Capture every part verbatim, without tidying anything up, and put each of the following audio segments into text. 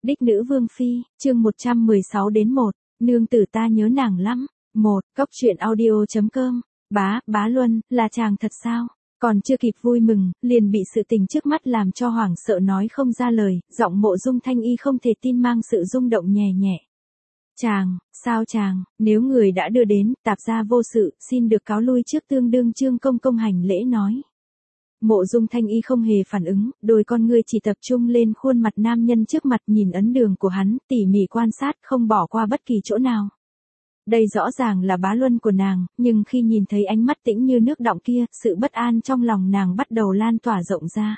Đích nữ vương phi, chương một trăm mười sáu đến một, nương tử ta nhớ nàng lắm. một. Cốc truyện audio.com. Bá, bá Luân, là chàng thật sao? Còn chưa kịp vui mừng, liền bị sự tình trước mắt làm cho hoảng sợ nói không ra lời, giọng Mộ Dung Thanh Y không thể tin mang sự rung động nhẹ nhẹ. Chàng, sao chàng, nếu người đã đưa đến, tạp gia vô sự, xin được cáo lui trước, tương đương Trương công công hành lễ nói. Mộ Dung Thanh Y không hề phản ứng, đôi con ngươi chỉ tập trung lên khuôn mặt nam nhân trước mặt, nhìn ấn đường của hắn, tỉ mỉ quan sát, không bỏ qua bất kỳ chỗ nào. Đây rõ ràng là bá luân của nàng, nhưng khi nhìn thấy ánh mắt tĩnh như nước đọng kia, sự bất an trong lòng nàng bắt đầu lan tỏa rộng ra.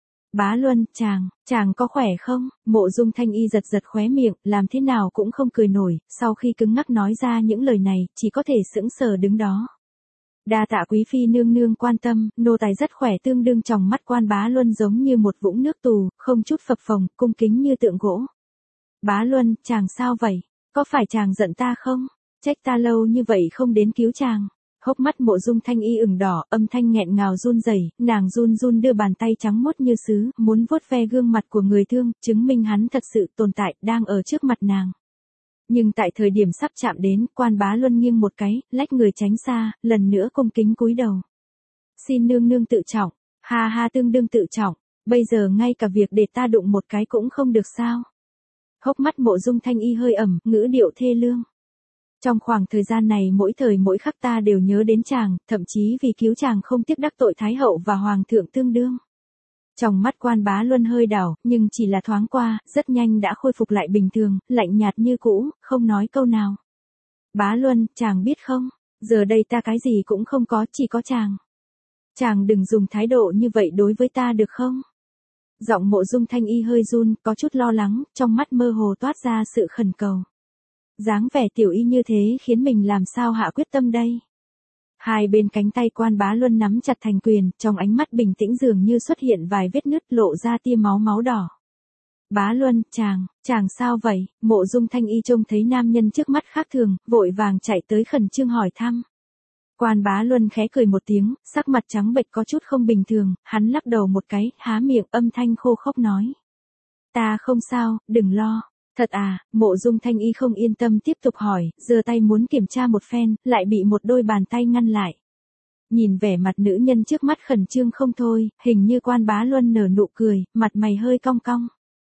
Bá Luân, chàng, chàng có khỏe không? Mộ Dung Thanh Y giật giật khóe miệng, làm thế nào cũng không cười nổi, sau khi cứng ngắc nói ra những lời này, chỉ có thể sững sờ đứng đó. Đa tạ quý phi nương nương quan tâm, nô tài rất khỏe, tương đương trong mắt quan Bá Luân giống như một vũng nước tù, không chút phập phồng, cung kính như tượng gỗ. Bá Luân, chàng sao vậy? Có phải chàng giận ta không? Trách ta lâu như vậy không đến cứu chàng. Hốc mắt Mộ Dung Thanh Y ửng đỏ, âm thanh nghẹn ngào run rẩy, nàng run run đưa bàn tay trắng muốt như sứ, muốn vuốt ve gương mặt của người thương, chứng minh hắn thật sự tồn tại, đang ở trước mặt nàng. Nhưng tại thời điểm sắp chạm đến, quan Bá Luân nghiêng một cái, lách người tránh xa, lần nữa cung kính cúi đầu. Xin nương nương tự trọng, ha ha tương đương tự trọng, bây giờ ngay cả việc để ta đụng một cái cũng không được sao. Hốc mắt Mộ Dung Thanh Y hơi ẩm, ngữ điệu thê lương. Trong khoảng thời gian này mỗi thời mỗi khắc ta đều nhớ đến chàng, thậm chí vì cứu chàng không tiếc đắc tội Thái hậu và Hoàng thượng tương đương. Trong mắt quan Bá Luân hơi đảo, nhưng chỉ là thoáng qua, rất nhanh đã khôi phục lại bình thường, lạnh nhạt như cũ, không nói câu nào. Bá Luân, chàng biết không, giờ đây ta cái gì cũng không có, chỉ có chàng. Chàng đừng dùng thái độ như vậy đối với ta được không? Giọng Mộ Dung Thanh Y hơi run, có chút lo lắng, trong mắt mơ hồ toát ra sự khẩn cầu. Dáng vẻ tiểu y như thế khiến mình làm sao hạ quyết tâm đây? Hai bên cánh tay quan Bá Luân nắm chặt thành quyền, trong ánh mắt bình tĩnh dường như xuất hiện vài vết nứt, lộ ra tia máu máu đỏ. Bá Luân, chàng, chàng sao vậy? Mộ Dung Thanh Y trông thấy nam nhân trước mắt khác thường, vội vàng chạy tới khẩn trương hỏi thăm. Quan Bá Luân khẽ cười một tiếng, sắc mặt trắng bệch có chút không bình thường, hắn lắc đầu một cái, há miệng, âm thanh khô khốc nói. Ta không sao, đừng lo. Thật à? Mộ Dung Thanh Y không yên tâm tiếp tục hỏi, giơ tay muốn kiểm tra một phen, lại bị một đôi bàn tay ngăn lại. Nhìn vẻ mặt nữ nhân trước mắt khẩn trương không thôi, hình như quan Bá Luân nở nụ cười, mặt mày hơi cong cong.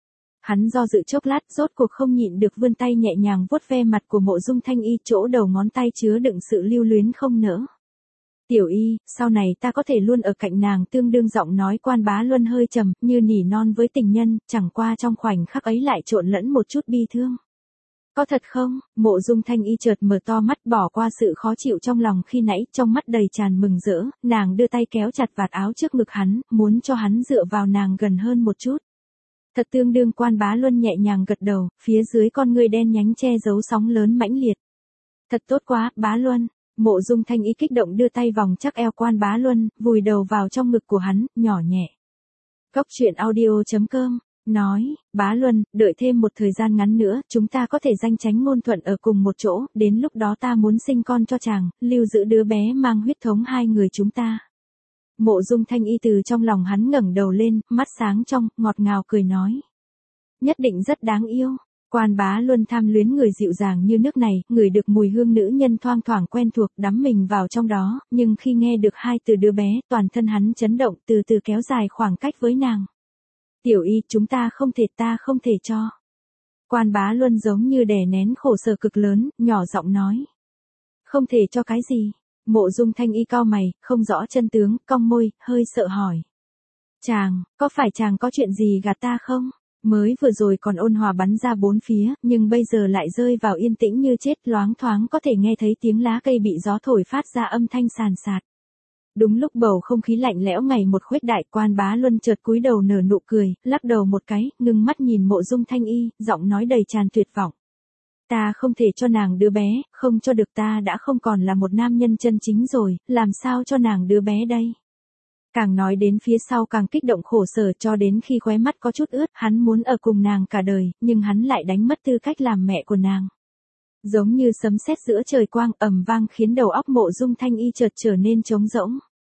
Hắn do dự chốc lát, rốt cuộc không nhịn được vươn tay nhẹ nhàng vuốt ve mặt của Mộ Dung Thanh Y, chỗ đầu ngón tay chứa đựng sự lưu luyến không nỡ. Tiểu Y, sau này ta có thể luôn ở cạnh nàng, tương đương giọng nói quan Bá Luân hơi trầm, như nỉ non với tình nhân, chẳng qua trong khoảnh khắc ấy lại trộn lẫn một chút bi thương. Có thật không? Mộ Dung Thanh Y chợt mở to mắt, bỏ qua sự khó chịu trong lòng khi nãy, trong mắt đầy tràn mừng rỡ, nàng đưa tay kéo chặt vạt áo trước ngực hắn, muốn cho hắn dựa vào nàng gần hơn một chút. Thật tương đương quan Bá Luân nhẹ nhàng gật đầu, phía dưới con ngươi đen nhánh che giấu sóng lớn mãnh liệt. Thật tốt quá, Bá Luân. Mộ Dung Thanh Y kích động đưa tay vòng chắc eo quan Bá Luân, vùi đầu vào trong ngực của hắn, nhỏ nhẹ. Cốc truyện audio.com, nói, Bá Luân, đợi thêm một thời gian ngắn nữa, chúng ta có thể danh chánh ngôn thuận ở cùng một chỗ, đến lúc đó ta muốn sinh con cho chàng, lưu giữ đứa bé mang huyết thống hai người chúng ta. Mộ Dung Thanh Y từ trong lòng hắn ngẩng đầu lên, mắt sáng trong, ngọt ngào cười nói. Nhất định rất đáng yêu. Quan Bá Luân tham luyến người dịu dàng như nước này, ngửi được mùi hương nữ nhân thoang thoảng quen thuộc, đắm mình vào trong đó, nhưng khi nghe được hai từ đứa bé, toàn thân hắn chấn động, từ từ kéo dài khoảng cách với nàng. Tiểu Y, chúng ta không thể, ta không thể cho. Quan Bá Luân giống như đè nén khổ sở cực lớn, nhỏ giọng nói. Không thể cho cái gì? Mộ Dung Thanh Y cau mày, không rõ chân tướng, cong môi, hơi sợ hỏi. Chàng, có phải chàng có chuyện gì gạt ta không? Mới vừa rồi còn ôn hòa bắn ra bốn phía, nhưng bây giờ lại rơi vào yên tĩnh như chết, loáng thoáng có thể nghe thấy tiếng lá cây bị gió thổi phát ra âm thanh sàn sạt. Đúng lúc bầu không khí lạnh lẽo ngày một khuếch đại, quan Bá Luân chợt cúi đầu nở nụ cười, lắc đầu một cái, ngưng mắt nhìn Mộ Dung Thanh Y, giọng nói đầy tràn tuyệt vọng. Ta không thể cho nàng đứa bé, không cho được, ta đã không còn là một nam nhân chân chính rồi, làm sao cho nàng đứa bé đây? Càng nói đến phía sau càng kích động khổ sở, cho đến khi khóe mắt có chút ướt, hắn muốn ở cùng nàng cả đời, nhưng hắn lại đánh mất tư cách làm mẹ của nàng. Giống như sấm sét giữa trời quang, ầm vang khiến đầu óc Mộ Dung Thanh Y chợt trở nên trống rỗng.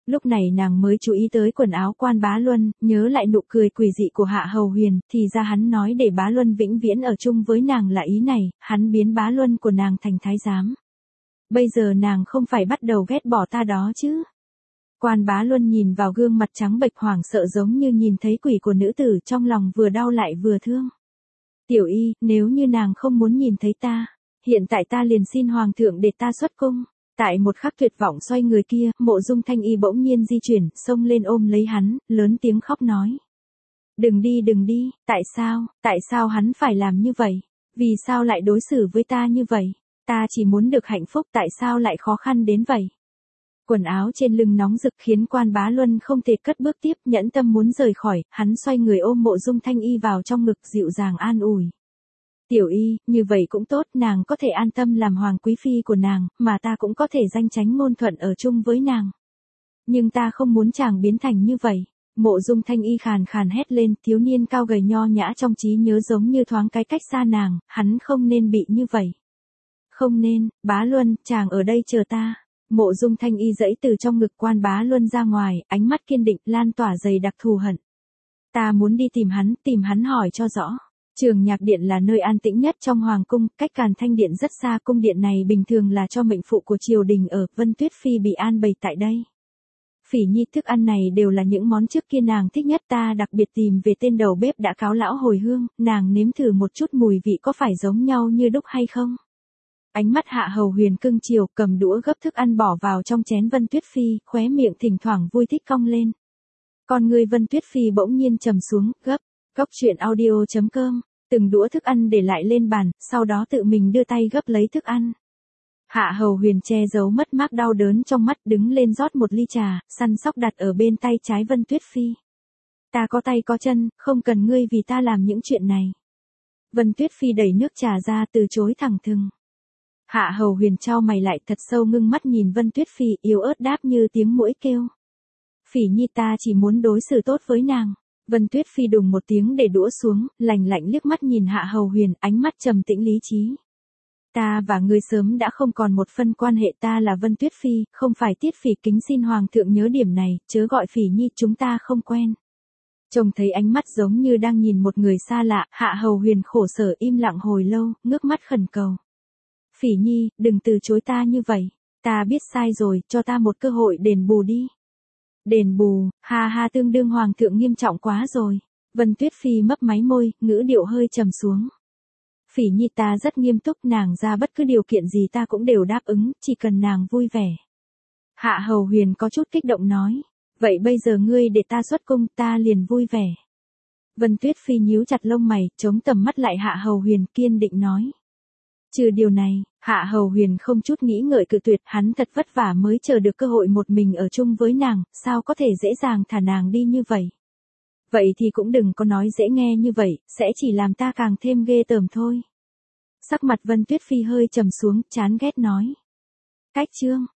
Lúc này nàng mới chú ý tới quần áo Quan Bá Luân, nhớ lại nụ cười quỷ dị của Hạ Hầu Huyền, thì ra hắn nói để Bá Luân vĩnh viễn ở chung với nàng là ý này, hắn biến Bá Luân của nàng thành thái giám. Bây giờ nàng không phải bắt đầu ghét bỏ ta đó chứ. Quan Bá Luân nhìn vào gương mặt trắng bệch hoảng sợ giống như nhìn thấy quỷ của nữ tử, trong lòng vừa đau lại vừa thương. Tiểu y, nếu như nàng không muốn nhìn thấy ta, hiện tại ta liền xin hoàng thượng để ta xuất cung. Tại một khắc tuyệt vọng xoay người kia, Mộ Dung Thanh Y bỗng nhiên di chuyển, xông lên ôm lấy hắn, lớn tiếng khóc nói. Đừng đi đừng đi, tại sao, tại sao hắn phải làm như vậy? Vì sao lại đối xử với ta như vậy? Ta chỉ muốn được hạnh phúc, tại sao lại khó khăn đến vậy? Quần áo trên lưng nóng rực khiến Quan Bá Luân không thể cất bước tiếp, nhẫn tâm muốn rời khỏi, hắn xoay người ôm Mộ Dung Thanh Y vào trong ngực dịu dàng an ủi. Tiểu y, như vậy cũng tốt, nàng có thể an tâm làm hoàng quý phi của nàng, mà ta cũng có thể danh chánh ngôn thuận ở chung với nàng. Nhưng ta không muốn chàng biến thành như vậy. Mộ Dung Thanh Y khàn khàn hét lên, thiếu niên cao gầy nho nhã trong trí nhớ giống như thoáng cái cách xa nàng, hắn không nên bị như vậy. Không nên, Bá Luân, chàng ở đây chờ ta. Mộ Dung Thanh Y giãy từ trong ngực Quan Bá Luân ra ngoài, ánh mắt kiên định, lan tỏa dày đặc thù hận. Ta muốn đi tìm hắn, tìm hắn hỏi cho rõ. Trường Nhạc Điện là nơi an tĩnh nhất trong hoàng cung, cách Càn Thanh Điện rất xa, cung điện này bình thường là cho mệnh phụ của triều đình ở, Vân Tuyết Phi bị an bày tại đây. Phỉ Nhi, thức ăn này đều là những món trước kia nàng thích nhất, ta đặc biệt tìm về tên đầu bếp đã cáo lão hồi hương, nàng nếm thử một chút mùi vị có phải giống nhau như đúc hay không. Ánh mắt Hạ Hầu Huyền cưng chiều, cầm đũa gấp thức ăn bỏ vào trong chén Vân Tuyết Phi, khóe miệng thỉnh thoảng vui thích cong lên. Con người Vân Tuyết Phi bỗng nhiên trầm xuống, gấp. Góc truyện audio chấm com, từng đũa thức ăn để lại lên bàn, sau đó tự mình đưa tay gấp lấy thức ăn. Hạ Hầu Huyền che giấu mất mát đau đớn trong mắt, đứng lên rót một ly trà, săn sóc đặt ở bên tay trái Vân Tuyết Phi. Ta có tay có chân, không cần ngươi vì ta làm những chuyện này. Vân Tuyết Phi đẩy nước trà ra, từ chối thẳng thừng. Hạ Hầu Huyền chau mày lại thật sâu, ngưng mắt nhìn Vân Tuyết Phi, yếu ớt đáp như tiếng muỗi kêu. Phỉ Nhi, ta chỉ muốn đối xử tốt với nàng. Vân Tuyết Phi đùng một tiếng để đũa xuống, lạnh lạnh liếc mắt nhìn Hạ Hầu Huyền, ánh mắt trầm tĩnh lý trí. Ta và ngươi sớm đã không còn một phân quan hệ, ta là Vân Tuyết Phi, không phải Tiết Phỉ, kính xin hoàng thượng nhớ điểm này, chớ gọi Phỉ Nhi, chúng ta không quen. Trông thấy ánh mắt giống như đang nhìn một người xa lạ, Hạ Hầu Huyền khổ sở im lặng hồi lâu, ngước mắt khẩn cầu. Phỉ Nhi, đừng từ chối ta như vậy, ta biết sai rồi, cho ta một cơ hội đền bù đi. Đền bù, ha ha, tương đương hoàng thượng nghiêm trọng quá rồi. Vân Tuyết Phi mấp máy môi, ngữ điệu hơi trầm xuống. Phỉ Nhi, ta rất nghiêm túc, nàng ra bất cứ điều kiện gì ta cũng đều đáp ứng, chỉ cần nàng vui vẻ. Hạ Hầu Huyền có chút kích động nói. Vậy bây giờ ngươi để ta xuất cung, ta liền vui vẻ. Vân Tuyết Phi nhíu chặt lông mày, chống tầm mắt lại Hạ Hầu Huyền, kiên định nói. Trừ điều này, Hạ Hầu Huyền không chút nghĩ ngợi cự tuyệt, hắn thật vất vả mới chờ được cơ hội một mình ở chung với nàng, sao có thể dễ dàng thả nàng đi như vậy. Vậy thì cũng đừng có nói dễ nghe như vậy, sẽ chỉ làm ta càng thêm ghê tởm thôi. Sắc mặt Vân Tuyết Phi hơi trầm xuống, chán ghét nói. Cách chương.